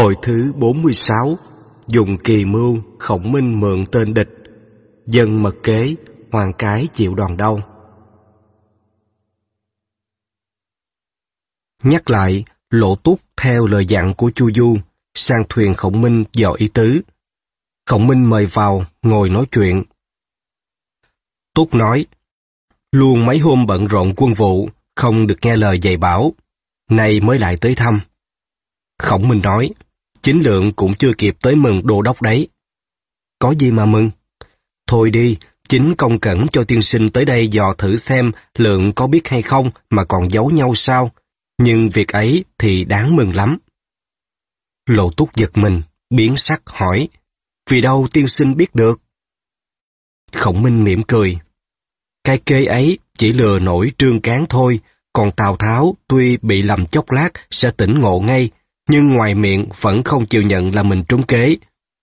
Hồi thứ 46, dùng kỳ mưu, Khổng Minh mượn tên địch, dân mật kế, hoàng cái chịu đòn đau. Nhắc lại, Lộ Túc theo lời dặn của Chu Du, sang thuyền Khổng Minh dò ý tứ. Khổng Minh mời vào, ngồi nói chuyện. Túc nói, luôn mấy hôm bận rộn quân vụ, không được nghe lời dạy bảo, nay mới lại tới thăm. Khổng Minh nói, chính Lượng cũng chưa kịp tới mừng đô đốc đấy. Có gì mà mừng? Thôi đi, chính Công Cẩn cho tiên sinh tới đây dò thử xem Lượng có biết hay không mà còn giấu nhau sao, nhưng việc ấy thì đáng mừng lắm. Lộ Túc giật mình, biến sắc hỏi, vì đâu tiên sinh biết được? Khổng Minh mỉm cười, cái kế ấy chỉ lừa nổi Trương Cán thôi, còn Tào Tháo tuy bị lầm chốc lát sẽ tỉnh ngộ ngay, nhưng ngoài miệng vẫn không chịu nhận là mình trúng kế.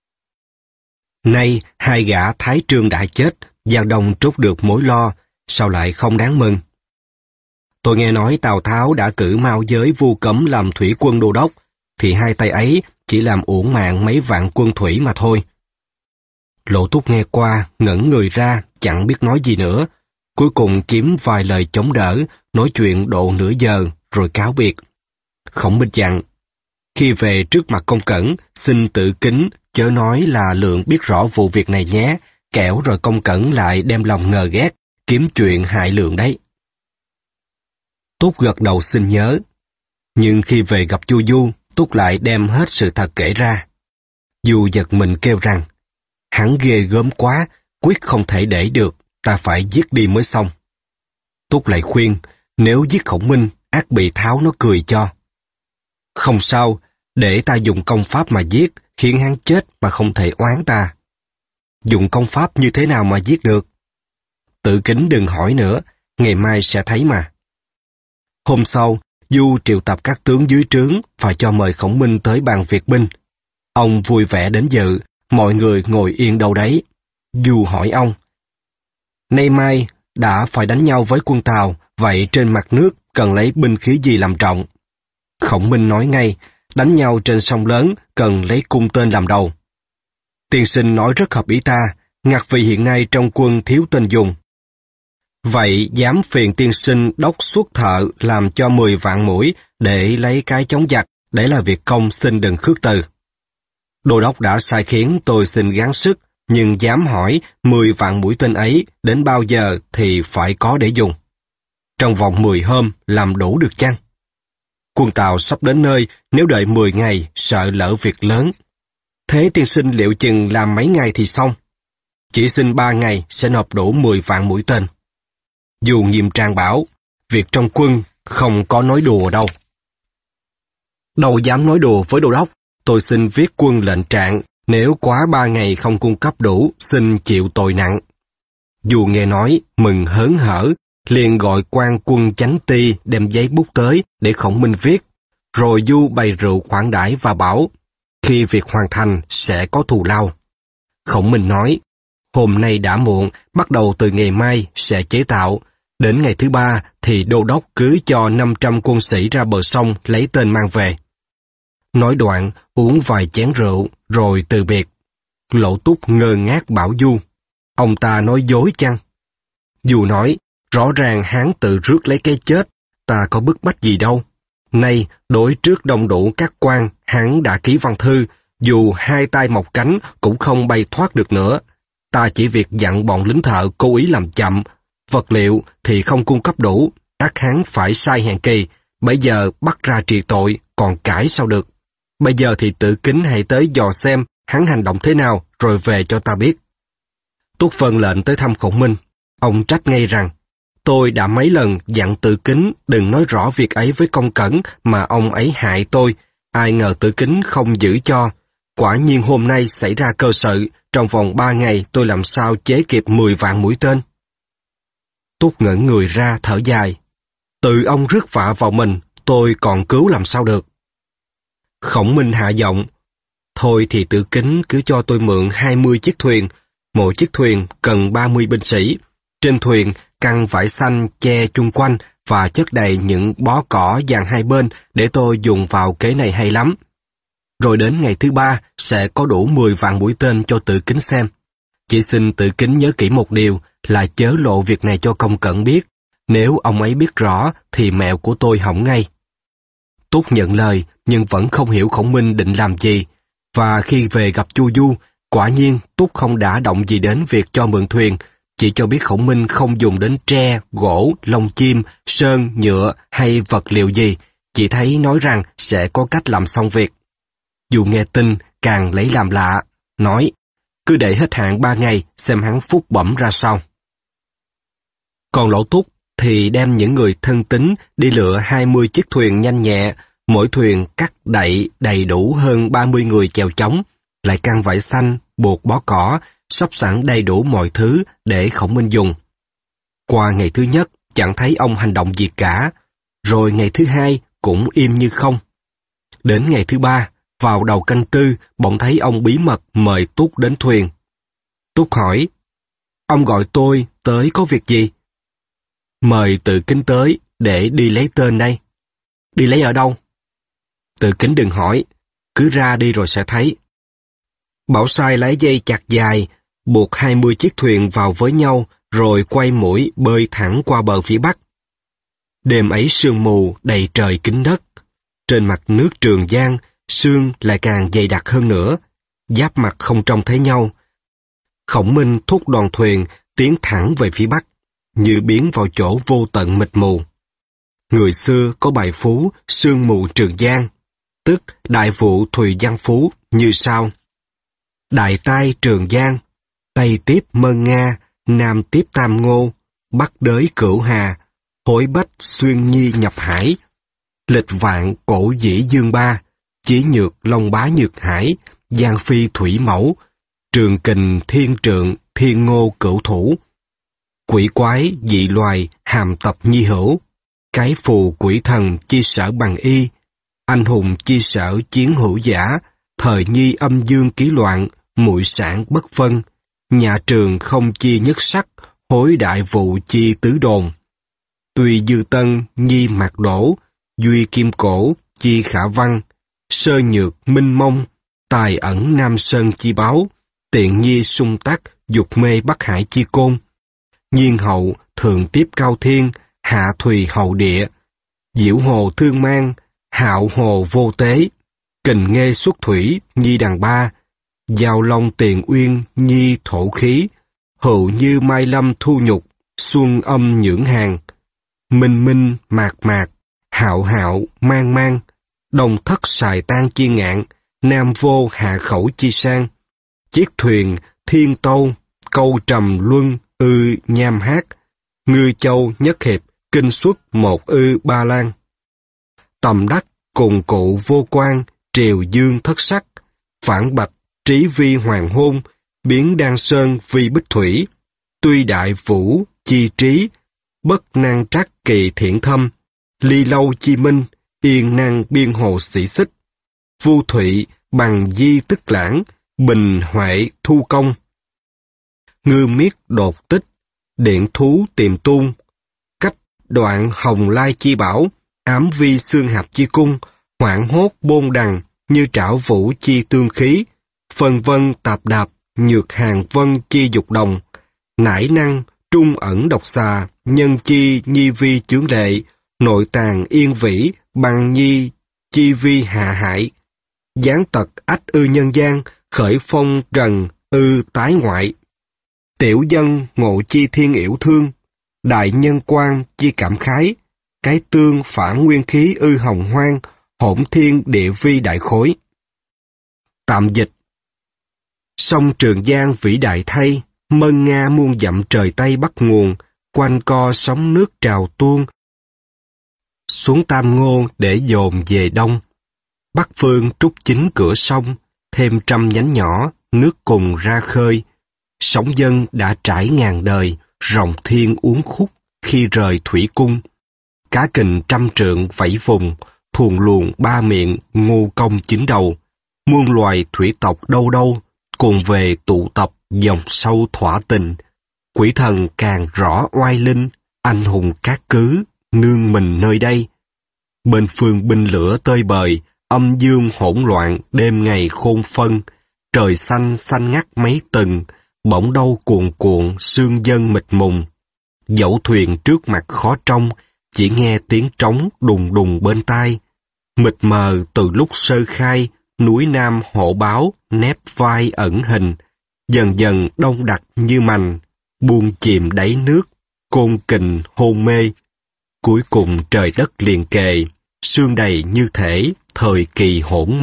Nay hai gã Thái Trương đã chết, Giang Đông trút được mối lo, sao lại không đáng mừng? Tôi nghe nói Tào Tháo đã cử Mao Giới Vu Cấm làm thủy quân đô đốc, thì hai tay ấy chỉ làm uổng mạng mấy vạn quân thủy mà thôi. Lộ Túc nghe qua, ngẩn người ra, chẳng biết nói gì nữa. Cuối cùng kiếm vài lời chống đỡ, nói chuyện độ nửa giờ, rồi cáo biệt. Khổng Minh dặn, khi về trước mặt Công Cẩn, xin tự kính, chớ nói là Lượng biết rõ vụ việc này nhé, kẻo rồi Công Cẩn lại đem lòng ngờ ghét, kiếm chuyện hại Lượng đấy. Túc gật đầu xin nhớ. Nhưng khi về gặp Chu Du, Túc lại đem hết sự thật kể ra. Du giật mình kêu rằng, hắn ghê gớm quá, quyết không thể để được, ta phải giết đi mới xong. Túc lại khuyên, nếu giết Khổng Minh, ắt bị Tháo nó cười cho. Không sao, để ta dùng công pháp mà giết, khiến hắn chết mà không thể oán ta. Dùng công pháp như thế nào mà giết được? Tự kính đừng hỏi nữa, ngày mai sẽ thấy mà. Hôm sau, Du triệu tập các tướng dưới trướng và cho mời Khổng Minh tới bàn việc binh. Ông vui vẻ đến dự, mọi người ngồi yên đâu đấy. Du hỏi ông, nay mai đã phải đánh nhau với quân Tào, vậy trên mặt nước cần lấy binh khí gì làm trọng? Khổng Minh nói ngay, đánh nhau trên sông lớn cần lấy cung tên làm đầu. Tiên sinh nói rất hợp ý ta, ngặt vì hiện nay trong quân thiếu tên dùng. Vậy dám phiền tiên sinh đốc xuất thợ làm cho 10 vạn mũi để lấy cái chống giặc, để là việc công xin đừng khước từ. Đô đốc đã sai khiến tôi xin gắng sức, nhưng dám hỏi 10 vạn mũi tên ấy đến bao giờ thì phải có để dùng. Trong vòng 10 hôm làm đủ được chăng? Quân Tào sắp đến nơi, nếu đợi 10 ngày sợ lỡ việc lớn. Thế tiên sinh liệu chừng làm mấy ngày thì xong? Chỉ xin 3 ngày sẽ nộp đủ 10 vạn mũi tên. Dù nghiêm trang bảo, việc trong quân không có nói đùa đâu. Đâu dám nói đùa với đô đốc, tôi xin viết quân lệnh trạng, nếu quá 3 ngày không cung cấp đủ, xin chịu tội nặng. Dù nghe nói, mừng hớn hở, liền gọi quan quân chánh ti đem giấy bút tới để Khổng Minh viết, rồi Du bày rượu khoản đãi và bảo, khi việc hoàn thành sẽ có thù lao. Khổng Minh nói, hôm nay đã muộn, bắt đầu từ ngày mai sẽ chế tạo, đến ngày thứ 3 thì đô đốc cứ cho 500 quân sĩ ra bờ sông lấy tên mang về. Nói đoạn, uống vài chén rượu, rồi từ biệt. Lộ Túc ngơ ngác bảo Du, ông ta nói dối chăng? Du nói, rõ ràng hắn tự rước lấy cái chết, ta có bức bách gì đâu. Nay, đối trước đông đủ các quan, hắn đã ký văn thư, dù hai tay mọc cánh cũng không bay thoát được nữa. Ta chỉ việc dặn bọn lính thợ cố ý làm chậm, vật liệu thì không cung cấp đủ, ắt hắn phải sai hèn kỳ, bây giờ bắt ra trị tội, còn cãi sao được. Bây giờ thì tự kính hãy tới dò xem hắn hành động thế nào, rồi về cho ta biết. Túc vâng lệnh tới thăm Khổng Minh. Ông trách ngay rằng, tôi đã mấy lần dặn Tự Kính đừng nói rõ việc ấy với Công Cẩn mà ông ấy hại tôi, ai ngờ Tự Kính không giữ cho. Quả nhiên hôm nay xảy ra cơ sự, trong vòng 3 ngày tôi làm sao chế kịp 10 vạn mũi tên. Túc ngẩn người ra thở dài. Tự ông rước vạ vào mình, tôi còn cứu làm sao được. Khổng Minh hạ giọng, thôi thì Tự Kính cứ cho tôi mượn 20 chiếc thuyền, mỗi chiếc thuyền cần 30 binh sĩ. Trên thuyền căng vải xanh che chung quanh và chất đầy những bó cỏ dàn hai bên để tôi dùng vào kế này hay lắm. rồi đến ngày thứ 3 sẽ có đủ 10 vạn mũi tên cho Tự Kính xem. Chỉ xin Tự Kính nhớ kỹ một điều là chớ lộ việc này cho Công Cẩn biết. Nếu ông ấy biết rõ thì mẹo của tôi hỏng ngay. Túc nhận lời nhưng vẫn không hiểu Khổng Minh định làm gì. Và khi về gặp Chu Du, quả nhiên Túc không đả động gì đến việc cho mượn thuyền, chỉ cho biết Khổng Minh không dùng đến tre, gỗ, lông chim, sơn, nhựa hay vật liệu gì, chỉ thấy nói rằng sẽ có cách làm xong việc. Du nghe tin càng lấy làm lạ, nói cứ để hết hạn 3 ngày xem hắn phúc bẩm ra sao. Còn Lỗ Túc thì đem những người thân tín đi lựa 20 chiếc thuyền nhanh nhẹ, mỗi thuyền cắt đậy đầy đủ hơn 30 người chèo chống, lại căng vải xanh, buộc bó cỏ, sắp sẵn đầy đủ mọi thứ để Khổng Minh dùng. Qua ngày thứ nhất, chẳng thấy ông hành động gì cả, rồi ngày thứ hai cũng im như không. Đến ngày thứ 3, vào đầu canh tư, bỗng thấy ông bí mật mời Túc đến thuyền. Túc hỏi, ông gọi tôi tới có việc gì? Mời Tự Kính tới để đi lấy tên đây. Đi lấy ở đâu? Tự Kính đừng hỏi, cứ ra đi rồi sẽ thấy. Bảo sai lấy dây chặt dài, buộc 20 chiếc thuyền vào với nhau, rồi quay mũi bơi thẳng qua bờ phía bắc. Đêm ấy sương mù đầy trời kín đất. Trên mặt nước Trường Giang, sương lại càng dày đặc hơn nữa, giáp mặt không trông thấy nhau. Khổng Minh thúc đoàn thuyền tiến thẳng về phía bắc, như biến vào chỗ vô tận mịt mù. Người xưa có bài phú Sương mù Trường Giang, tức đại vụ Thùy Văn Phú như sau. Đại tai Trường Giang, Tây tiếp Mân Nga, Nam tiếp Tam Ngô, Bắc đới Cửu Hà, Hối Bách Xuyên Nhi nhập Hải, Lịch Vạn Cổ Dĩ Dương Ba, Chí Nhược Long Bá Nhược Hải, Giang Phi Thủy Mẫu, Trường Kình Thiên Trượng Thiên Ngô Cửu Thủ, Quỷ Quái Dị Loài Hàm Tập Nhi Hữu, Cái Phù Quỷ Thần Chi Sở Bằng Y, Anh Hùng Chi Sở Chiến Hữu Giả, Thời Nhi Âm Dương Ký Loạn, Muội Sản Bất Phân, Nhà Trường Không Chi Nhất Sắc, Hối Đại Vụ Chi Tứ Đồn, Tùy Dư Tân Nhi Mạc Đổ, Duy Kim Cổ Chi Khả Văn, Sơ Nhược Minh Mông, Tài Ẩn Nam Sơn Chi Báo, Tiện Nhi Sung Tắc Dục Mê Bắc Hải Chi Côn, Nhiên Hậu Thượng Tiếp Cao Thiên, Hạ Thùy Hậu Địa, Diễu Hồ Thương Mang, Hạo Hồ Vô Tế, Kình Nghê Xuất Thủy Nhi Đàn Ba, Giao Long Tiền Uyên Nhi Thổ Khí, Hữu Như Mai Lâm Thu Nhục, Xuân Âm Nhưỡng Hàng, Minh Minh Mạc Mạc, Hạo Hạo Mang Mang, Đồng Thất Sài Tan Chi Ngạn, Nam Vô Hạ Khẩu Chi Sang, Chiếc Thuyền Thiên Tâu, Câu Trầm Luân Nham Hát, Ngư Châu Nhất Hiệp, Kinh Xuất Một Ba Lan, Tầm Đắc Cùng Cụ Vô Quan, Triều Dương Thất Sắc, Phản Bạch Trí Vi Hoàng Hôn, Biến Đan Sơn Vi Bích Thủy, Tuy Đại Vũ Chi Trí, Bất Năng Trắc Kỳ Thiện Thâm, Ly Lâu Chi Minh, Yên Năng Biên Hồ Sĩ Xích, Vu Thụy Bằng Di Tức Lãng, Bình Huệ Thu Công, Ngư Miết Đột Tích, Điện Thú Tìm Tung, Cách Đoạn Hồng Lai Chi Bảo, Ám Vi Xương Hạp Chi Cung, Hoảng Hốt Bôn Đằng, Như Trảo Vũ Chi Tương Khí, Phân Vân Tạp Đạp, Nhược Hàng Vân Chi Dục Đồng, Nải Năng Trung Ẩn Độc Xà, Nhân Chi Nhi Vi Chướng Lệ, Nội Tàng Yên Vĩ, Bằng Nhi Chi Vi Hạ Hại, Gián Tật Ách Nhân Gian, Khởi Phong Trần Tái Ngoại, Tiểu Dân Ngộ Chi Thiên Yểu Thương, Đại Nhân Quan Chi Cảm Khái, Cái Tương Phản Nguyên Khí Hồng Hoang, Hỗn Thiên Địa Vi Đại Khối. Tạm dịch. Sông Trường Giang vĩ đại thay, Mân Nga muôn dặm trời Tây bắt nguồn, quanh co sóng nước trào tuôn, xuống Tam Ngô để dồn về đông. Bắc phương trút chính cửa sông, thêm trăm nhánh nhỏ, nước cùng ra khơi. Sóng dân đã trải ngàn đời, rồng thiên uốn khúc khi rời thủy cung. Cá kình trăm trượng vẫy vùng, thuồng luồng ba miệng, ngu công chín đầu. Muôn loài thủy tộc đâu đâu, cùng về tụ tập dòng sâu thỏa tình. Quỷ thần càng rõ oai linh, anh hùng cát cứ, nương mình nơi đây. Bên phương binh lửa tơi bời, âm dương hỗn loạn, đêm ngày khôn phân, trời xanh xanh ngắt mấy tầng, bỗng đâu cuồn cuộn, sương dâng mịt mùng. Dẫu thuyền trước mặt khó trông, chỉ nghe tiếng trống đùng đùng bên tai. Mịt mờ từ lúc sơ khai, núi Nam Hộ Báo nép vai ẩn hình, dần dần đông đặc như mành, buông chìm đáy nước, côn kình hôn mê. Cuối cùng trời đất liền kề, sương đầy như thể thời kỳ hỗn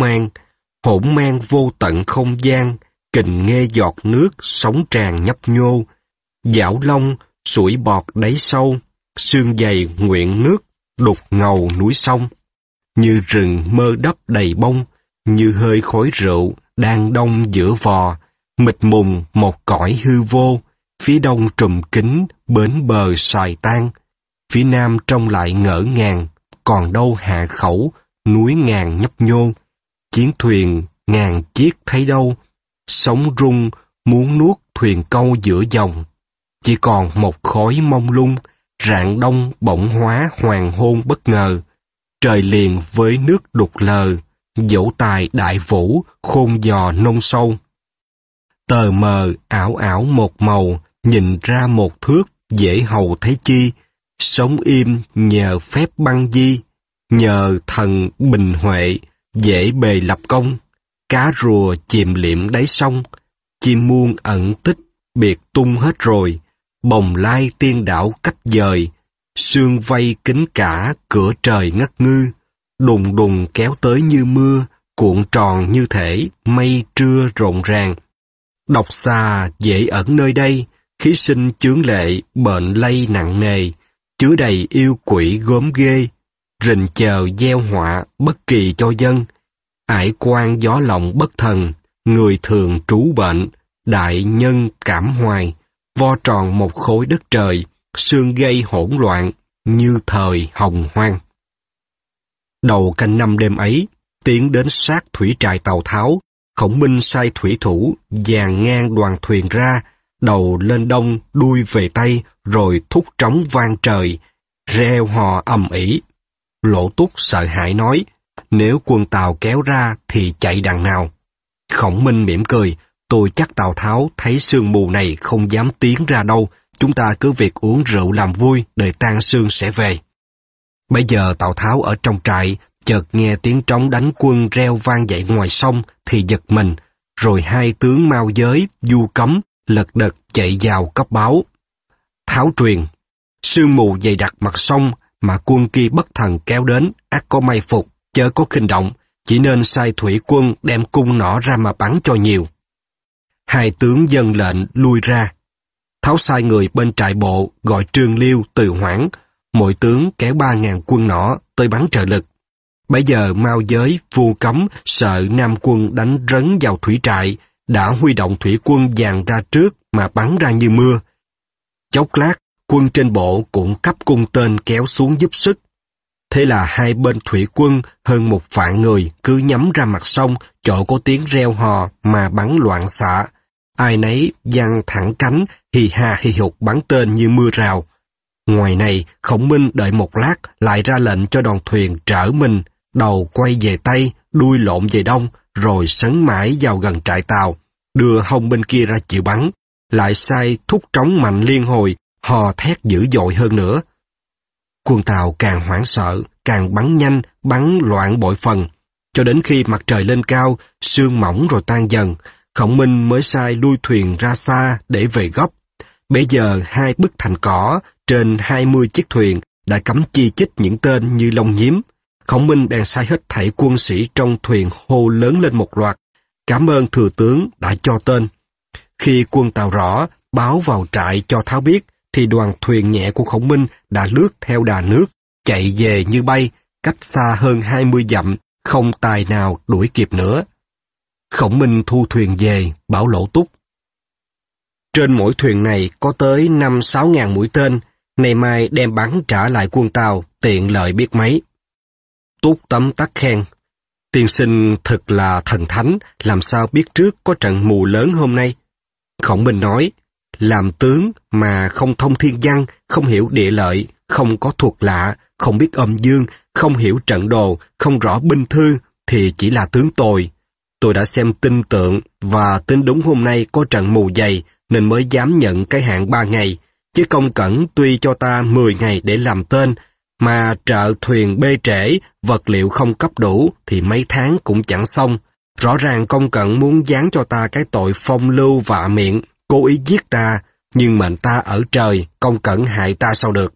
mang vô tận không gian, kình nghe giọt nước sóng tràn nhấp nhô. Dảo long sủi bọt đáy sâu, sương dày nguyện nước đục ngầu núi sông. Như rừng mơ đắp đầy bông, như hơi khói rượu đang đông giữa vò, mịt mùng một cõi hư vô. Phía đông trùm kín bến bờ xoài tan, phía nam trông lại ngỡ ngàng, còn đâu hạ khẩu núi ngàn nhấp nhô. Chiến thuyền ngàn chiếc thấy đâu, sóng rung muốn nuốt thuyền câu giữa dòng. Chỉ còn một khói mông lung, rạng đông bỗng hóa hoàng hôn bất ngờ. Trời liền với nước đục lờ, dẫu tài đại vũ khôn dò nông sâu. Tờ mờ ảo ảo một màu, nhìn ra một thước dễ hầu thấy chi. Sống im nhờ phép băng di, nhờ thần bình huệ dễ bề lập công. Cá rùa chìm liệm đáy sông, chim muôn ẩn tích biệt tung hết rồi. Bồng lai tiên đảo cách dời, sương vây kín cả cửa trời ngất ngư. Đùng đùng kéo tới như mưa, cuộn tròn như thể mây trưa rộn ràng. Độc xà dễ ẩn nơi đây, khí sinh chướng lệ bệnh lây nặng nề, chứa đầy yêu quỷ gớm ghê, rình chờ gieo họa bất kỳ cho dân. Ải quan gió lộng bất thần, người thường trú bệnh, đại nhân cảm hoài, vo tròn một khối đất trời, sương gây hỗn loạn như thời hồng hoang. Đầu canh năm đêm ấy, tiến đến sát thủy trại Tào Tháo, Khổng Minh sai thủy thủ dàn ngang đoàn thuyền ra, đầu lên đông, đuôi về tây, rồi thúc trống vang trời, reo hò ầm ĩ. Lỗ Túc sợ hãi nói, nếu quân Tào kéo ra thì chạy đằng nào? Khổng Minh mỉm cười, tôi chắc Tào Tháo thấy sương mù này không dám tiến ra đâu, chúng ta cứ việc uống rượu làm vui, đợi tan sương sẽ về. Bây giờ Tào Tháo ở trong trại, chợt nghe tiếng trống đánh quân reo vang dậy ngoài sông thì giật mình, rồi hai tướng Mao Giới, Du Cấm lật đật chạy vào cấp báo. Tháo truyền, sương mù dày đặc mặt sông mà quân kia bất thần kéo đến, ắt có may phục, chớ có khinh động, chỉ nên sai thủy quân đem cung nỏ ra mà bắn cho nhiều. Hai tướng dâng lệnh lui ra. Tháo sai người bên trại bộ gọi Trương Liêu, Từ Hoảng, mỗi tướng kéo 3.000 quân nỏ tới bắn trợ lực. Bấy giờ Mao Giới, Vu Cấm sợ Nam quân đánh rấn vào thủy trại, đã huy động thủy quân dàn ra trước mà bắn ra như mưa. Chốc lát, quân trên bộ cũng cấp cung tên kéo xuống giúp sức. Thế là hai bên thủy quân hơn 1.000 người cứ nhắm ra mặt sông, chỗ có tiếng reo hò mà bắn loạn xạ. Ai nấy giăng thẳng cánh, hì ha hì hục bắn tên như mưa rào. Ngoài này, Khổng Minh đợi một lát lại ra lệnh cho đoàn thuyền trở mình, đầu quay về Tây, đuôi lộn về Đông, rồi sấn mãi vào gần trại Tào, đưa hông bên kia ra chịu bắn, lại sai thúc trống mạnh liên hồi, hò thét dữ dội hơn nữa. Quân Tào càng hoảng sợ, càng bắn nhanh, bắn loạn bội phần, cho đến khi mặt trời lên cao, sương mỏng rồi tan dần, Khổng Minh mới sai lui thuyền ra xa để về gấp. Bây giờ hai bức thành cỏ trên 20 chiếc thuyền đã cắm chi chít những tên như lông nhím. Khổng Minh bèn sai hết thảy quân sĩ trong thuyền hô lớn lên một loạt, cảm ơn thừa tướng đã cho tên. Khi quân Tào rõ báo vào trại cho Tháo biết, thì đoàn thuyền nhẹ của Khổng Minh đã lướt theo đà nước, chạy về như bay, cách xa hơn 20 dặm, không tài nào đuổi kịp nữa. Khổng Minh thu thuyền về, bảo Lỗ Túc. Trên mỗi thuyền này có tới 5-6 ngàn mũi tên, ngày mai đem bắn trả lại quân Tào, tiện lợi biết mấy. Túc tấm tắc khen, tiên sinh thật là thần thánh, làm sao biết trước có trận mù lớn hôm nay. Khổng Minh nói, làm tướng mà không thông thiên văn, không hiểu địa lợi, không có thuật lạ, không biết âm dương, không hiểu trận đồ, không rõ binh thư, thì chỉ là tướng tồi. Tôi đã xem tin tượng và tin đúng hôm nay có trận mù dày nên mới dám nhận cái hạn 3 ngày, chứ Công Cẩn tuy cho ta 10 ngày để làm tên, mà trợ thuyền bê trễ, vật liệu không cấp đủ thì mấy tháng cũng chẳng xong. Rõ ràng Công Cẩn muốn giáng cho ta cái tội phong lưu vạ miệng, cố ý giết ta, nhưng mệnh ta ở trời, Công Cẩn hại ta sao được.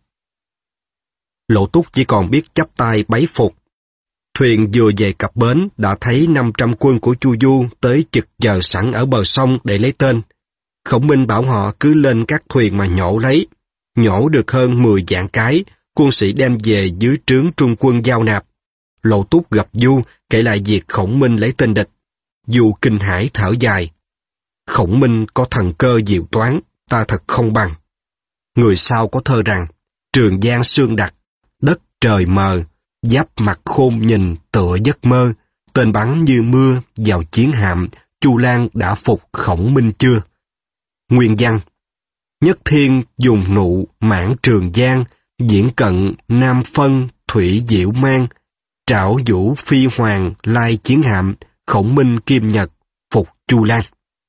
Lộ Túc chỉ còn biết chắp tay bái phục. Thuyền vừa về cập bến đã thấy 500 quân của Chu Du tới chực chờ sẵn ở bờ sông để lấy tên. Khổng Minh bảo họ cứ lên các thuyền mà nhổ lấy. Nhổ được hơn 10 vạn cái, quân sĩ đem về dưới trướng trung quân giao nạp. Lộ Túc gặp Du, kể lại việc Khổng Minh lấy tên địch. Du kinh hãi thở dài. Khổng Minh có thần cơ diệu toán, ta thật không bằng. Người sau có thơ rằng, Trường Giang sương đặc, đất trời mờ, giáp mặt khôn nhìn tựa giấc mơ, tên bắn như mưa vào chiến hạm, Chu Lan đã phục Khổng Minh chưa? Nguyên văn. Nhất thiên dùng nụ mãn Trường Giang, diễn cận nam phân thủy diệu mang, trảo vũ phi hoàng lai chiến hạm, Khổng Minh kim nhật phục Chu Lan.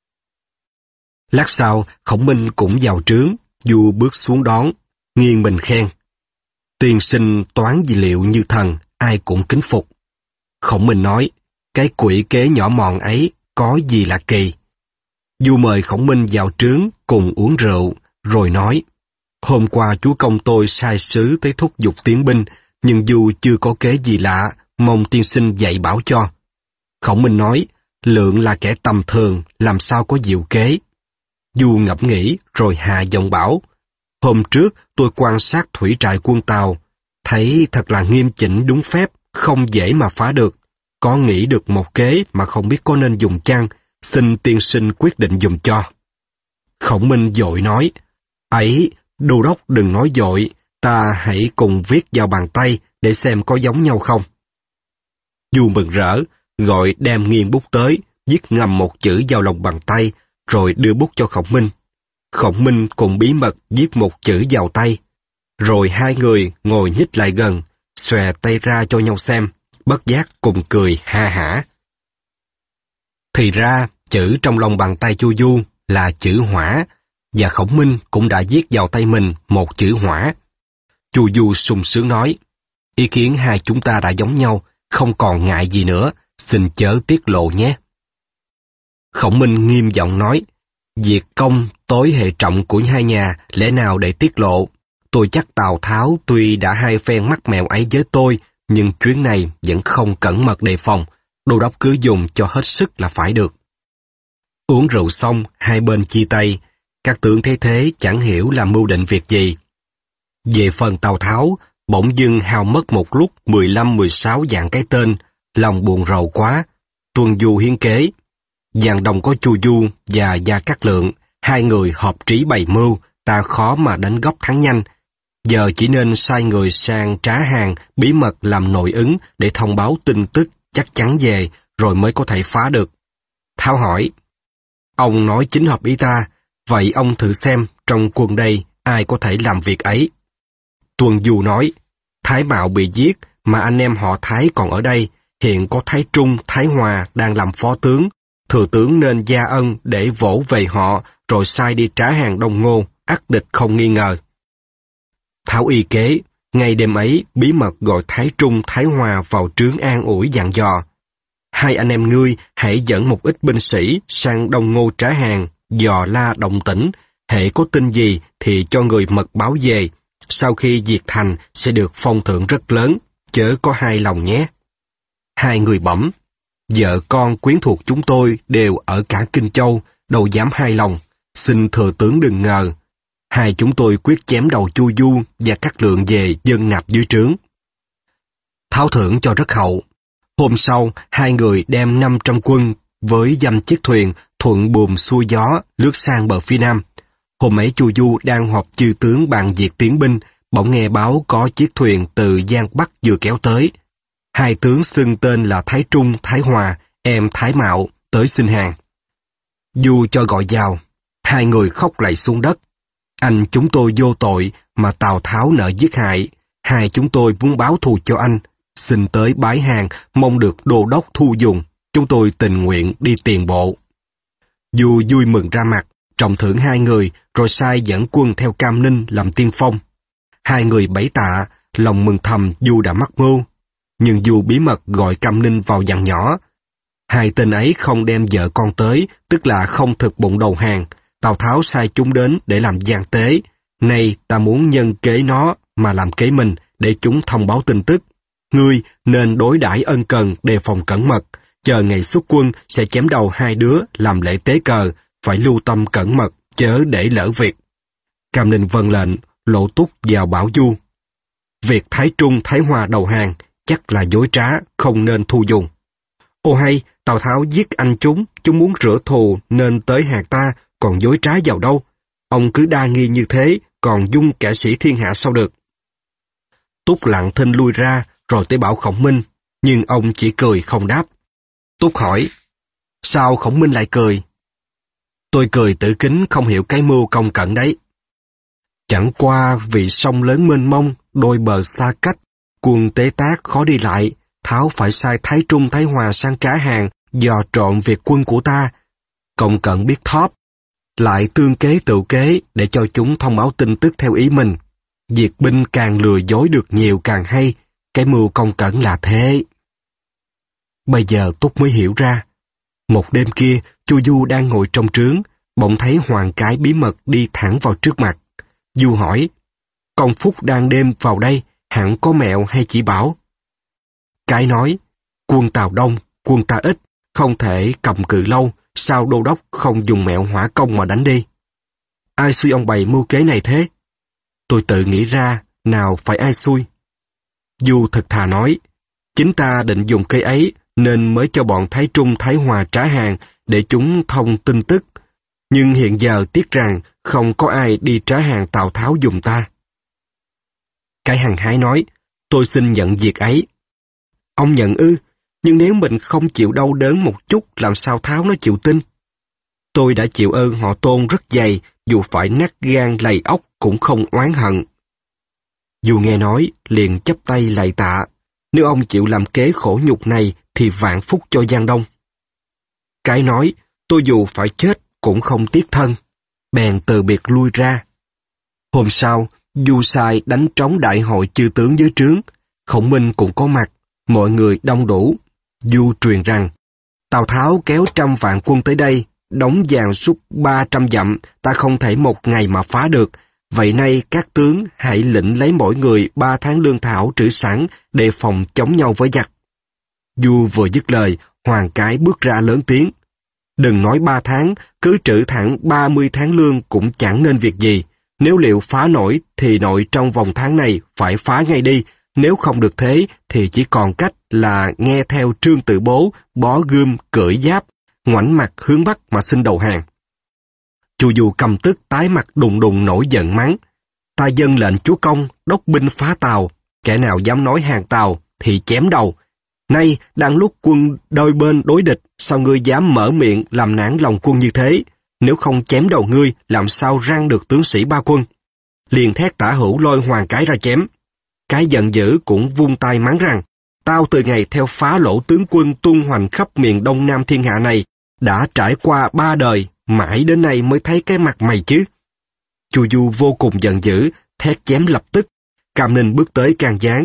Lát sau, Khổng Minh cũng vào trướng, Du bước xuống đón, nghiêng mình khen. Tiên sinh toán dị liệu như thần, ai cũng kính phục. Khổng Minh nói, cái quỷ kế nhỏ mọn ấy có gì là kỳ. Du mời Khổng Minh vào trướng cùng uống rượu, rồi nói, hôm qua chúa công tôi sai sứ tới thúc giục tiến binh, nhưng Du chưa có kế gì lạ, mong tiên sinh dạy bảo cho. Khổng Minh nói, Lượng là kẻ tầm thường, làm sao có diệu kế. Du ngẫm nghĩ rồi hạ giọng bảo, hôm trước tôi quan sát thủy trại quân Tàu, thấy thật là nghiêm chỉnh đúng phép, không dễ mà phá được. Có nghĩ được một kế mà không biết có nên dùng chăng, xin tiên sinh quyết định dùng cho. Khổng Minh vội nói, ấy, đô đốc đừng nói vội, ta hãy cùng viết vào bàn tay để xem có giống nhau không. Du mừng rỡ, gọi đem nghiêng bút tới, viết ngầm một chữ vào lòng bàn tay, rồi đưa bút cho Khổng Minh. Khổng Minh cùng bí mật viết một chữ vào tay. Rồi hai người ngồi nhích lại gần, xòe tay ra cho nhau xem, bất giác cùng cười ha hả. Thì ra, chữ trong lòng bàn tay Chu Du là chữ hỏa, và Khổng Minh cũng đã viết vào tay mình một chữ hỏa. Chu Du sung sướng nói, ý kiến hai chúng ta đã giống nhau, không còn ngại gì nữa, xin chớ tiết lộ nhé. Khổng Minh nghiêm giọng nói, việc công tối hệ trọng của hai nhà, lẽ nào để tiết lộ. Tôi chắc Tào Tháo tuy đã hai phen mắc mèo ấy với tôi, nhưng chuyến này vẫn không cẩn mật đề phòng, đô đốc cứ dùng cho hết sức là phải được. Uống rượu xong, hai bên chia tay, các tướng thấy thế chẳng hiểu là mưu định việc gì. Về phần Tào Tháo, bỗng dưng hao mất một lúc 15-16 vạn cái tên, lòng buồn rầu quá, tuân du hiến kế. Dàn đồng có Chu Du và Gia Cát Lượng, hai người hợp trí bày mưu, ta khó mà đánh gấp thắng nhanh. Giờ chỉ nên sai người sang trá hàng, bí mật làm nội ứng để thông báo tin tức chắc chắn về, rồi mới có thể phá được. Tháo hỏi, ông nói chính hợp ý ta, vậy ông thử xem trong quân đây ai có thể làm việc ấy. Tuân Du nói, Thái Mạo bị giết mà anh em họ Thái còn ở đây, hiện có Thái Trung, Thái Hòa đang làm phó tướng, thừa tướng nên gia ân để vỗ về họ rồi sai đi trá hàng Đông Ngô, ắt địch không nghi ngờ. Tháo y kế, ngay đêm ấy bí mật gọi Thái Trung, Thái Hòa vào trướng an ủi dặn dò. Hai anh em ngươi hãy dẫn một ít binh sĩ sang Đông Ngô trá hàng, dò la động tĩnh, hễ có tin gì thì cho người mật báo về, sau khi diệt thành sẽ được phong thưởng rất lớn, chớ có hài lòng nhé. Hai người bẩm, vợ con quyến thuộc chúng tôi đều ở cả Kinh Châu, đâu dám hài lòng, xin thừa tướng đừng ngờ. Hai chúng tôi quyết chém đầu Chu Du và Cát Lượng về dân nạp dưới trướng. Tháo thưởng cho rất hậu. Hôm sau, hai người đem 500 quân với dăm chiếc thuyền thuận buồm xuôi gió lướt sang bờ phía nam. Hôm ấy Chu Du đang họp chư tướng bàn việc tiến binh, bỗng nghe báo có chiếc thuyền từ Giang Bắc vừa kéo tới. Hai tướng xưng tên là Thái Trung, Thái Hòa, em Thái Mạo, tới xin hàng. Du cho gọi vào, hai người khóc lạy xuống đất. Anh chúng tôi vô tội mà Tào Tháo nợ giết hại, hai chúng tôi muốn báo thù cho anh, Xin tới bái hàng, mong được đô đốc thu dùng. Chúng tôi tình nguyện đi tiền bộ. Du vui mừng ra mặt, trọng thưởng 2 người, rồi sai dẫn quân theo Cam Ninh làm tiên phong. 2 người bái tạ, lòng mừng thầm Du đã mắc mưu. Nhưng Du bí mật gọi Cam Ninh vào dặn nhỏ. 2 tên ấy không đem vợ con tới, tức là không thực bụng đầu hàng. Tào Tháo sai chúng đến để làm gian tế. Nay ta muốn nhân kế nó mà làm kế mình, để chúng thông báo tin tức. Ngươi nên đối đãi ân cần, đề phòng cẩn mật. Chờ ngày xuất quân sẽ chém đầu 2 đứa làm lễ tế cờ, phải lưu tâm cẩn mật, chớ để lỡ việc. Cam Ninh vâng lệnh, Lộ Túc vào bảo Du. Việc Thái Trung Thái Hòa đầu hàng chắc là dối trá, không nên thu dùng. Ô hay, Tào Tháo giết anh chúng muốn rửa thù nên tới hàng ta, còn dối trá vào đâu. Ông cứ đa nghi như thế, còn dung kẻ sĩ thiên hạ sao được. Túc lặng thinh lui ra, rồi tới bảo Khổng Minh, nhưng ông chỉ cười không đáp. Túc hỏi, sao Khổng Minh lại cười? Tôi cười tử kính không hiểu cái mưu công cận đấy. Chẳng qua vì sông lớn mênh mông, đôi bờ xa cách, quân tế tác khó đi lại, Tháo phải sai Thái Trung Thái Hòa sang trá hàng, dò trộn việc quân của ta. Cộng cận biết thóp, lại tương kế tự kế để cho chúng thông báo tin tức theo ý mình. Diệt binh càng lừa dối được nhiều càng hay, cái mưu công cẩn là thế. Bây giờ Túc mới hiểu ra. Một đêm kia, Chu Du đang ngồi trong trướng, bỗng thấy Hoàng Cái bí mật đi thẳng vào trước mặt. Du hỏi, Công Phúc đang đêm vào đây, hẳn có mẹo hay chỉ bảo? Cái nói, quân Tào đông, quân ta ít, không thể cầm cự lâu, sao đô đốc không dùng mẹo hỏa công mà đánh đi? Ai xui ông bày mưu kế này thế? Tôi tự nghĩ ra, nào phải ai xui? Du thật thà nói, chính ta định dùng cây ấy, nên mới cho bọn Thái Trung Thái Hòa trá hàng để chúng thông tin tức. Nhưng hiện giờ tiếc rằng không có ai đi trá hàng Tào Tháo dùng ta. Cái hăng hái nói, tôi xin nhận việc ấy. Ông nhận ư, nhưng nếu mình không chịu đau đớn một chút làm sao Tháo nó chịu tin? Tôi đã chịu ơn họ Tôn rất dày, dù phải nát gan lầy óc cũng không oán hận. Du nghe nói, liền chắp tay lạy tạ. Nếu ông chịu làm kế khổ nhục này thì vạn phúc cho Giang Đông. Cái nói, tôi dù phải chết cũng không tiếc thân. Bèn từ biệt lui ra. Hôm sau, Du sai đánh trống đại hội chư tướng dưới trướng. Khổng Minh cũng có mặt, mọi người đông đủ. Du truyền rằng, Tào Tháo kéo 100 vạn quân tới đây, đóng giàn suốt 300 dặm, ta không thể một ngày mà phá được. Vậy nay các tướng hãy lĩnh lấy mỗi người 3 tháng lương thảo trữ sẵn để phòng chống nhau với giặc. Du vừa dứt lời, Hoàng Cái bước ra lớn tiếng. Đừng nói 3 tháng, cứ trữ thẳng 30 tháng lương cũng chẳng nên việc gì. Nếu liệu phá nổi thì nội trong vòng tháng này phải phá ngay đi. Nếu không được thế thì chỉ còn cách là nghe theo Trương Tự Bố, bó gươm, cưỡi giáp, ngoảnh mặt hướng Bắc mà xin đầu hàng. Chu Du căm tức tái mặt đùng đùng nổi giận mắng. Ta dâng lệnh chúa công, đốc binh phá Tào, kẻ nào dám nói hàng Tào thì chém đầu. Nay đang lúc quân đôi bên đối địch, sao ngươi dám mở miệng làm nản lòng quân như thế? Nếu không chém đầu ngươi, làm sao răng được tướng sĩ ba quân? Liền thét Tả Hữu lôi Hoàng Cái ra chém. Cái giận dữ cũng vung tay mắng rằng, tao từ ngày theo phá lỗ tướng quân tung hoành khắp miền Đông Nam thiên hạ này, đã trải qua 3 đời, mãi đến nay mới thấy cái mặt mày chứ. Chu Du vô cùng giận dữ, thét chém lập tức. Cam Ninh bước tới can gián.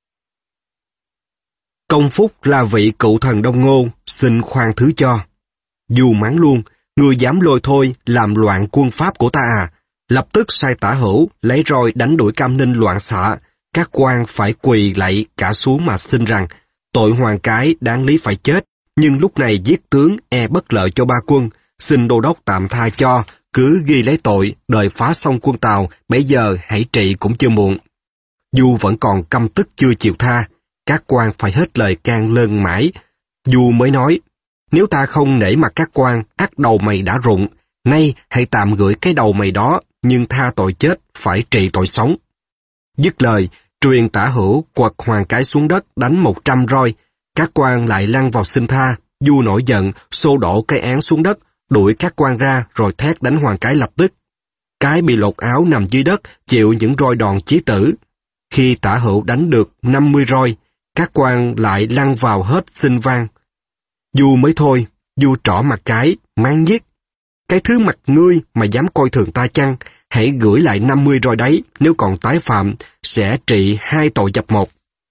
Công Phúc là vị cựu thần Đông Ngô, xin khoan thứ cho. Du mắng luôn, ngươi dám lôi thôi, làm loạn quân pháp của ta à? Lập tức sai Tả Hữu, lấy roi đánh đuổi Cam Ninh loạn xạ. Các quan phải quỳ lạy cả xuống mà xin rằng, tội Hoàng Cái đáng lý phải chết, nhưng lúc này giết tướng e bất lợi cho ba quân, xin đô đốc tạm tha cho, cứ ghi lấy tội, đợi phá xong quân Tào, bấy giờ hãy trị cũng chưa muộn. Du vẫn còn căm tức chưa chịu tha, các quan phải hết lời can lơn mãi. Du mới nói, nếu ta không nể mặt các quan, ắt đầu mày đã rụng, nay hãy tạm gửi cái đầu mày đó, nhưng tha tội chết, phải trị tội sống. Dứt lời, truyền Tả Hữu quật Hoàng Cái xuống đất đánh 100 roi, các quan lại lăn vào xin tha. Du nổi giận, xô đổ cây án xuống đất, đuổi các quan ra rồi thét đánh Hoàng Cái lập tức. Cái bị lột áo nằm dưới đất, chịu những roi đòn chí tử. Khi Tả Hữu đánh được 50 roi, các quan lại lăn vào hết xin vang. Du mới thôi, Du trỏ mặt cái, mang nhiếc. Cái thứ mặt ngươi mà dám coi thường ta chăng, hãy gửi lại 50 roi đấy, nếu còn tái phạm, sẽ trị 2 tội nhập 1.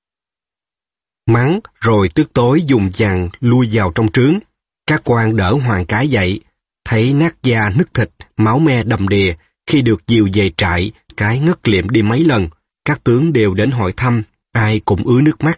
Mắng rồi tức tối dùng dằn lui vào trong trướng. Các quan đỡ Hoàng Cái dậy, thấy nát da nứt thịt, máu me đầm đìa. Khi được dìu về trại, Cái ngất liệm đi mấy lần. Các tướng đều đến hỏi thăm, ai cũng ứa nước mắt.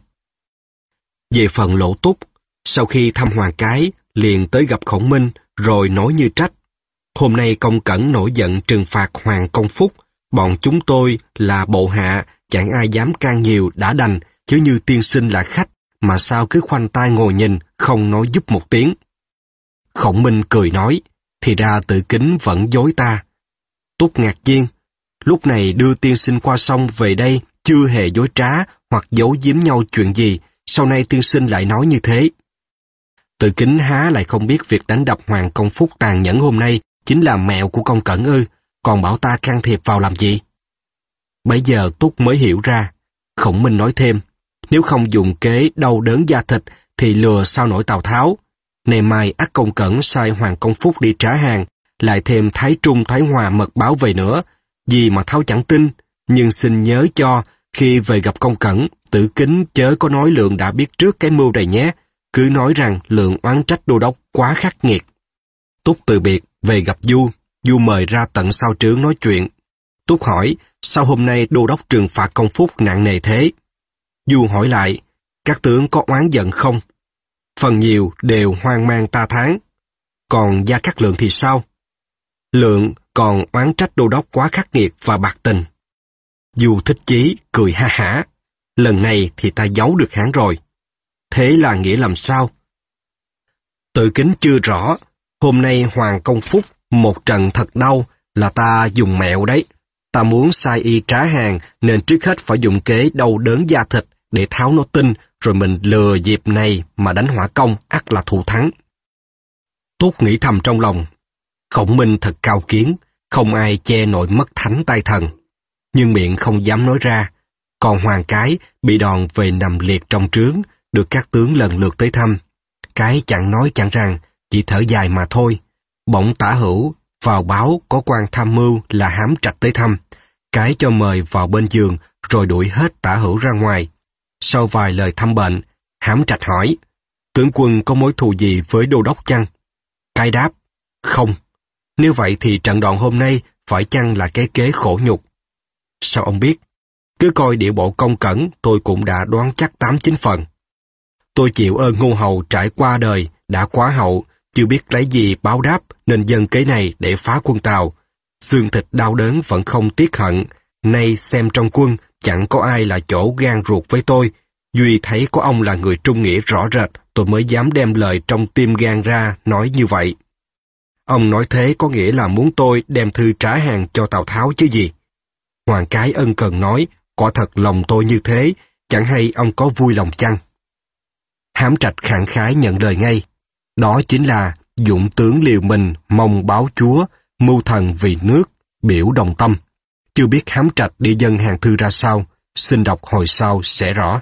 Về phần Lỗ Túc, sau khi thăm Hoàng Cái, liền tới gặp Khổng Minh, rồi nói như trách. Hôm nay Công Cẩn nổi giận trừng phạt Hoàng Công Phúc, bọn chúng tôi là bộ hạ, chẳng ai dám can nhiều đã đành, chứ như tiên sinh là khách, mà sao cứ khoanh tay ngồi nhìn, không nói giúp một tiếng. Khổng Minh cười nói, thì ra Tự Kính vẫn dối ta. Túc ngạc nhiên, lúc này đưa tiên sinh qua sông về đây, chưa hề dối trá hoặc giấu giếm nhau chuyện gì, sau này tiên sinh lại nói như thế. Tự Kính há lại không biết việc đánh đập Hoàng Công Phúc tàn nhẫn hôm nay chính là mẹo của Công Cẩn ư, còn bảo ta can thiệp vào làm gì? Bấy giờ Túc mới hiểu ra. Khổng Minh nói thêm, nếu không dùng kế đau đớn da thịt thì lừa sao nổi Tào Tháo. Nay mai ắt Công Cẩn sai Hoàng Công Phúc đi trả hàng, lại thêm Thái Trung Thái Hòa mật báo về nữa. Gì mà Tháo chẳng tin, nhưng xin nhớ cho, khi về gặp Công Cẩn, Tự Kính chớ có nói Lượng đã biết trước cái mưu này nhé, cứ nói rằng Lượng oán trách đô đốc quá khắc nghiệt. Túc từ biệt, về gặp Du, Du mời ra tận sau trướng nói chuyện. Túc hỏi, sao hôm nay đô đốc trừng phạt Công Phúc nặng nề thế? Du hỏi lại, các tướng có oán giận không? Phần nhiều đều hoang mang ta thán. Còn Gia Cát Lượng thì sao? Lượng còn oán trách đô đốc quá khắc nghiệt và bạc tình. Du thích chí, cười ha hả. Lần này thì ta giấu được hắn rồi. Thế là nghĩa làm sao? Tự Kính chưa rõ. Hôm nay Hoàng Công Phúc một trận thật đau là ta dùng mẹo đấy. Ta muốn sai y trả hàng nên trước hết phải dùng kế đau đớn da thịt để Tháo nó tin, rồi mình lừa dịp này mà đánh Hỏa Công ắt là thù thắng. Túc nghĩ thầm trong lòng, Khổng Minh thật cao kiến, không ai che nổi mất thánh tay thần. Nhưng miệng không dám nói ra. Còn Hoàng Cái bị đòn về nằm liệt trong trướng, được các tướng lần lượt tới thăm. Cái chẳng nói chẳng rằng, chỉ thở dài mà thôi. Bỗng Tả Hữu vào báo có quan tham mưu là Hám Trạch tới thăm. Cái cho mời vào bên giường, rồi đuổi hết Tả Hữu ra ngoài. Sau vài lời thăm bệnh, Hám Trạch hỏi, tướng quân có mối thù gì với đô đốc chăng? Cái đáp, không. Nếu vậy thì trận đòn hôm nay phải chăng là cái kế khổ nhục? Sao ông biết? Cứ coi điệu bộ Công Cẩn tôi cũng đã đoán chắc 8-9 phần. Tôi chịu ơn Ngô Hầu trải qua đời, đã quá hậu, chưa biết lấy gì báo đáp nên dâng kế này để phá quân Tào. Xương thịt đau đớn vẫn không tiếc hận, nay xem trong quân chẳng có ai là chỗ gan ruột với tôi. Duy thấy có ông là người trung nghĩa rõ rệt, tôi mới dám đem lời trong tim gan ra nói như vậy. Ông nói thế có nghĩa là muốn tôi đem thư trả hàng cho Tào Tháo chứ gì. Hoàng Cái ân cần nói, quả thật lòng tôi như thế, chẳng hay ông có vui lòng chăng? Hám Trạch khẳng khái nhận lời ngay. Đó chính là dũng tướng liều mình mong báo chúa, mưu thần vì nước, biểu đồng tâm. Chưa biết Hám Trạch đi dâng hàng thư ra sao, xin đọc hồi sau sẽ rõ.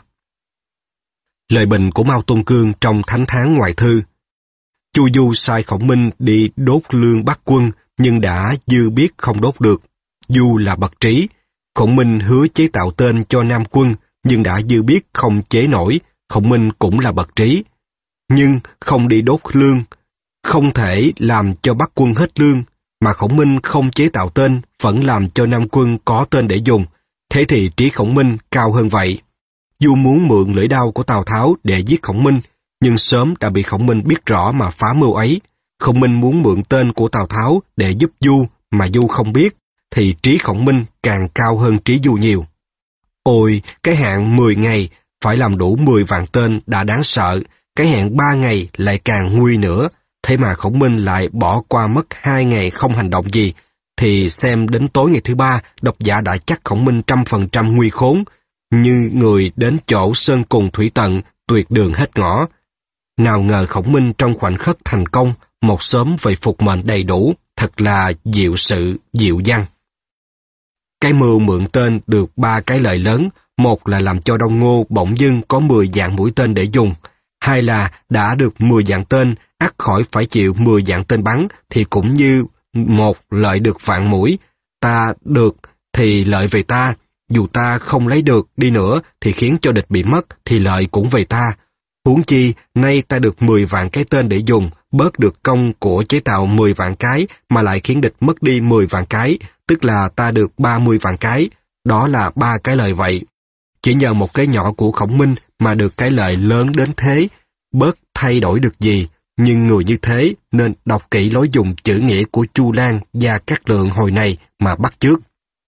Lời bình của Mao Tôn Cương trong Thánh Tháng ngoại thư. Chu Du sai Khổng Minh đi đốt lương bắt quân, nhưng đã dư biết không đốt được. Du là bậc trí. Khổng Minh hứa chế tạo tên cho Nam quân, nhưng đã dư biết không chế nổi. Khổng Minh cũng là bậc trí. Nhưng không đi đốt lương, không thể làm cho Bắc quân hết lương, mà Khổng Minh không chế tạo tên, vẫn làm cho Nam quân có tên để dùng. Thế thì trí Khổng Minh cao hơn vậy. Du muốn mượn lưỡi đao của Tào Tháo để giết Khổng Minh, nhưng sớm đã bị Khổng Minh biết rõ mà phá mưu ấy. Khổng Minh muốn mượn tên của Tào Tháo để giúp Du, mà Du không biết, thì trí Khổng Minh càng cao hơn trí Du nhiều. Ôi, cái hạn 10 ngày, phải làm đủ 10 vạn tên đã đáng sợ, cái hạn 3 ngày lại càng nguy nữa, thế mà Khổng Minh lại bỏ qua mất 2 ngày không hành động gì, thì xem đến tối ngày thứ 3, độc giả đã chắc Khổng Minh 100% nguy khốn, như người đến chỗ sơn cùng thủy tận, tuyệt đường hết ngõ. Nào ngờ Khổng Minh trong khoảnh khắc thành công, một sớm về phục mệnh đầy đủ, thật là diệu sự, diệu văn. Cái mưu mượn tên được 3 cái lợi lớn, một là làm cho Đông Ngô bỗng dưng có 10 vạn mũi tên để dùng, hai là đã được 10 vạn tên, ắt khỏi phải chịu 10 vạn tên bắn, thì cũng như một lợi được vạn mũi. Ta được thì lợi về ta, dù ta không lấy được đi nữa thì khiến cho địch bị mất thì lợi cũng về ta. Huống chi, nay ta được 10 vạn cái tên để dùng, bớt được công của chế tạo 10 vạn cái mà lại khiến địch mất đi 10 vạn cái, tức là ta được 30 vạn cái. Đó là 3 cái lợi vậy. Chỉ nhờ một cái nhỏ của Khổng Minh mà được cái lợi lớn đến thế, bớt thay đổi được gì, nhưng người như thế nên đọc kỹ lối dùng chữ nghĩa của Chu Lan và Cát Lượng hồi này mà bắt chước.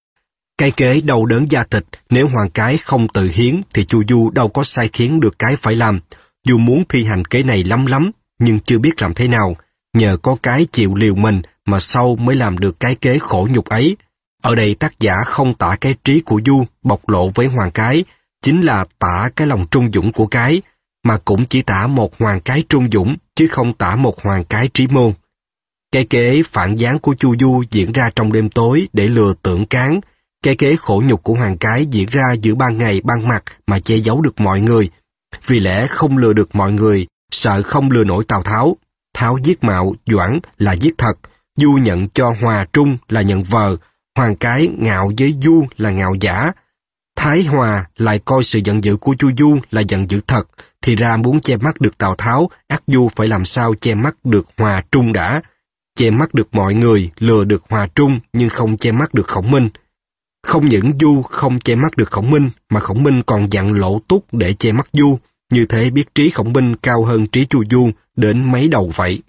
Cái kế đau đớn da thịt, nếu Hoàng Cái không tự hiến thì Chu Du đâu có sai khiến được cái phải làm. Dù muốn thi hành kế này lắm, nhưng chưa biết làm thế nào. Nhờ có cái chịu liều mình mà sau mới làm được cái kế khổ nhục ấy. Ở đây tác giả không tả cái trí của Du bộc lộ với Hoàng Cái, chính là tả cái lòng trung dũng của cái, mà cũng chỉ tả một Hoàng Cái trung dũng, chứ không tả một Hoàng Cái trí môn. Cái kế phản gián của Chu Du diễn ra trong đêm tối để lừa tưởng cán. Cái kế khổ nhục của Hoàng Cái diễn ra giữa ban ngày ban mặt mà che giấu được mọi người. Vì lẽ không lừa được mọi người, sợ không lừa nổi Tào Tháo. Tháo giết Mạo, Doãn là giết thật, Du nhận cho Hòa Trung là nhận vờ, Hoàng Cái ngạo với Du là ngạo giả. Thái Hòa lại coi sự giận dữ của Chu Du là giận dữ thật, thì ra muốn che mắt được Tào Tháo, ắt Du phải làm sao che mắt được Hòa Trung đã. Che mắt được mọi người, lừa được Hòa Trung, nhưng không che mắt được Khổng Minh. Không những Du không che mắt được Khổng Minh, mà Khổng Minh còn dặn Lỗ Túc để che mắt Du, như thế biết trí Khổng Minh cao hơn trí Chu Du đến mấy đầu vậy.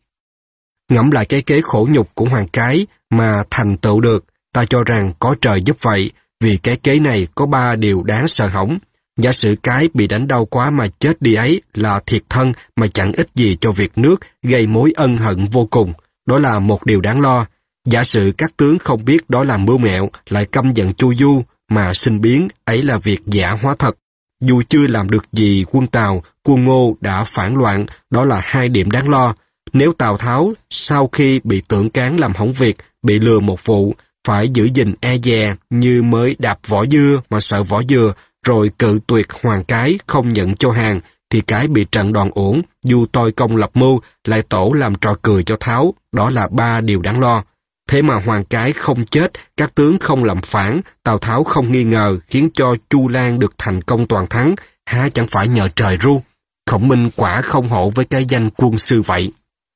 Ngẫm lại cái kế khổ nhục của Hoàng Cái mà thành tựu được, ta cho rằng có trời giúp vậy, vì cái kế này có 3 điều đáng sợ hỏng. Giả sử cái bị đánh đau quá mà chết đi ấy là thiệt thân mà chẳng ích gì cho việc nước, gây mối ân hận vô cùng. Đó là một điều đáng lo. Giả sử các tướng không biết đó là mưu mẹo, lại căm giận Chu Du mà sinh biến, ấy là việc giả hóa thật. Dù chưa làm được gì quân Tào, quân Ngô đã phản loạn, đó là 2 điểm đáng lo. Nếu Tào Tháo sau khi bị tưởng cán làm hỏng việc, bị lừa một vụ, phải giữ gìn e dè như mới đạp vỏ dưa mà sợ vỏ dừa, rồi cự tuyệt Hoàng Cái không nhận cho hàng, thì cái bị trận đòn uổng, Du tôi công lập mưu, lại tổ làm trò cười cho Tháo, đó là 3 điều đáng lo. Thế mà Hoàng Cái không chết, các tướng không làm phản, Tào Tháo không nghi ngờ, khiến cho Chu Lan được thành công toàn thắng, há chẳng phải nhờ trời ru. Khổng Minh quả không hổ với cái danh quân sư vậy.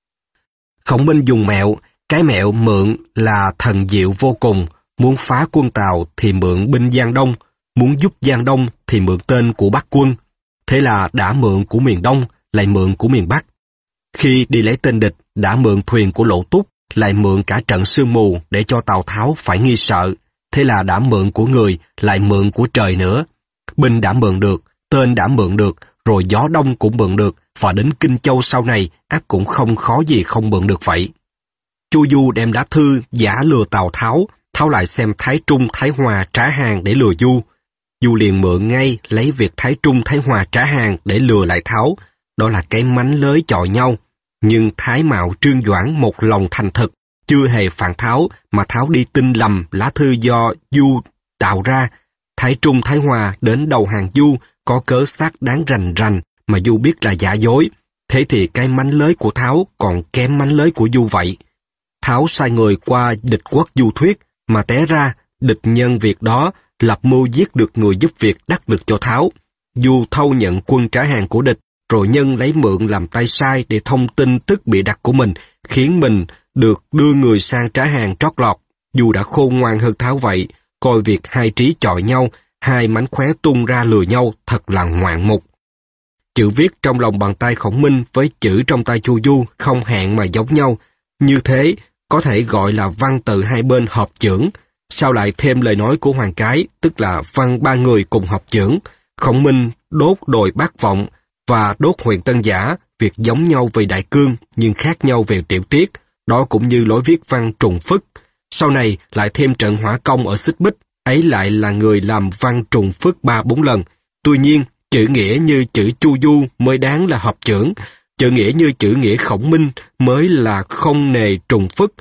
Khổng Minh dùng mẹo, cái mẹo mượn là thần diệu vô cùng, muốn phá quân Tào thì mượn binh Giang Đông, muốn giúp Giang Đông thì mượn tên của Bắc quân. Thế là đã mượn của miền Đông, lại mượn của miền Bắc. Khi đi lấy tên địch, đã mượn thuyền của Lỗ Túc, lại mượn cả trận sương mù để cho Tào Tháo phải nghi sợ. Thế là đã mượn của người, lại mượn của trời nữa. Binh đã mượn được, tên đã mượn được, rồi gió đông cũng mượn được, và đến Kinh Châu sau này, ắt cũng không khó gì không mượn được vậy. Chu Du đem đá thư giả lừa Tào Tháo, Tháo lại xem Thái Trung, Thái Hòa trả hàng để lừa Du. Du liền mượn ngay lấy việc Thái Trung, Thái Hòa trả hàng để lừa lại Tháo. Đó là cái mánh lới chọi nhau. Nhưng Thái Mạo, Trương Doãn một lòng thành thực, chưa hề phản Tháo, mà Tháo đi tin lầm lá thư do Du tạo ra. Thái Trung, Thái Hòa đến đầu hàng Du, có cớ xác đáng rành rành, mà Du biết là giả dối. Thế thì cái mánh lới của Tháo còn kém mánh lới của Du vậy. Tháo sai người qua địch quốc Du Thuyết, mà té ra địch nhân việc đó lập mưu giết được người giúp việc đắc lực cho Tháo. Du thâu nhận quân trả hàng của địch, rồi nhân lấy mượn làm tay sai để thông tin tức bịa đặt của mình, khiến mình được đưa người sang trả hàng trót lọt. Du đã khôn ngoan hơn Tháo vậy, coi việc hai trí chọi nhau, hai mánh khóe tung ra lừa nhau thật là ngoạn mục. Chữ viết trong lòng bàn tay Khổng Minh với chữ trong tay Chu Du không hẹn mà giống nhau, như thế có thể gọi là văn tự hai bên hợp chưởng. Sau lại thêm lời nói của Hoàng Cái, tức là văn 3 người cùng hợp chưởng. Khổng Minh đốt đồi Bát Vọng và đốt huyện Tân Giả, việc giống nhau về đại cương nhưng khác nhau về tiểu tiết, đó cũng như lối viết văn trùng phức. Sau này lại thêm trận hỏa công ở Xích Bích, ấy lại là người làm văn trùng phức 3-4 lần. Tuy nhiên, chữ nghĩa như chữ Chu Du mới đáng là hợp chưởng, chữ nghĩa như chữ nghĩa Khổng Minh mới là không nề trùng phức.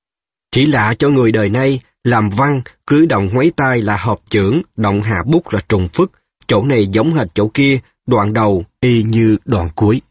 Chỉ lạ cho người đời nay, làm văn, cứ động ngoáy tay là hợp chưởng, động hạ bút là trùng phức, chỗ này giống hệt chỗ kia, đoạn đầu y như đoạn cuối.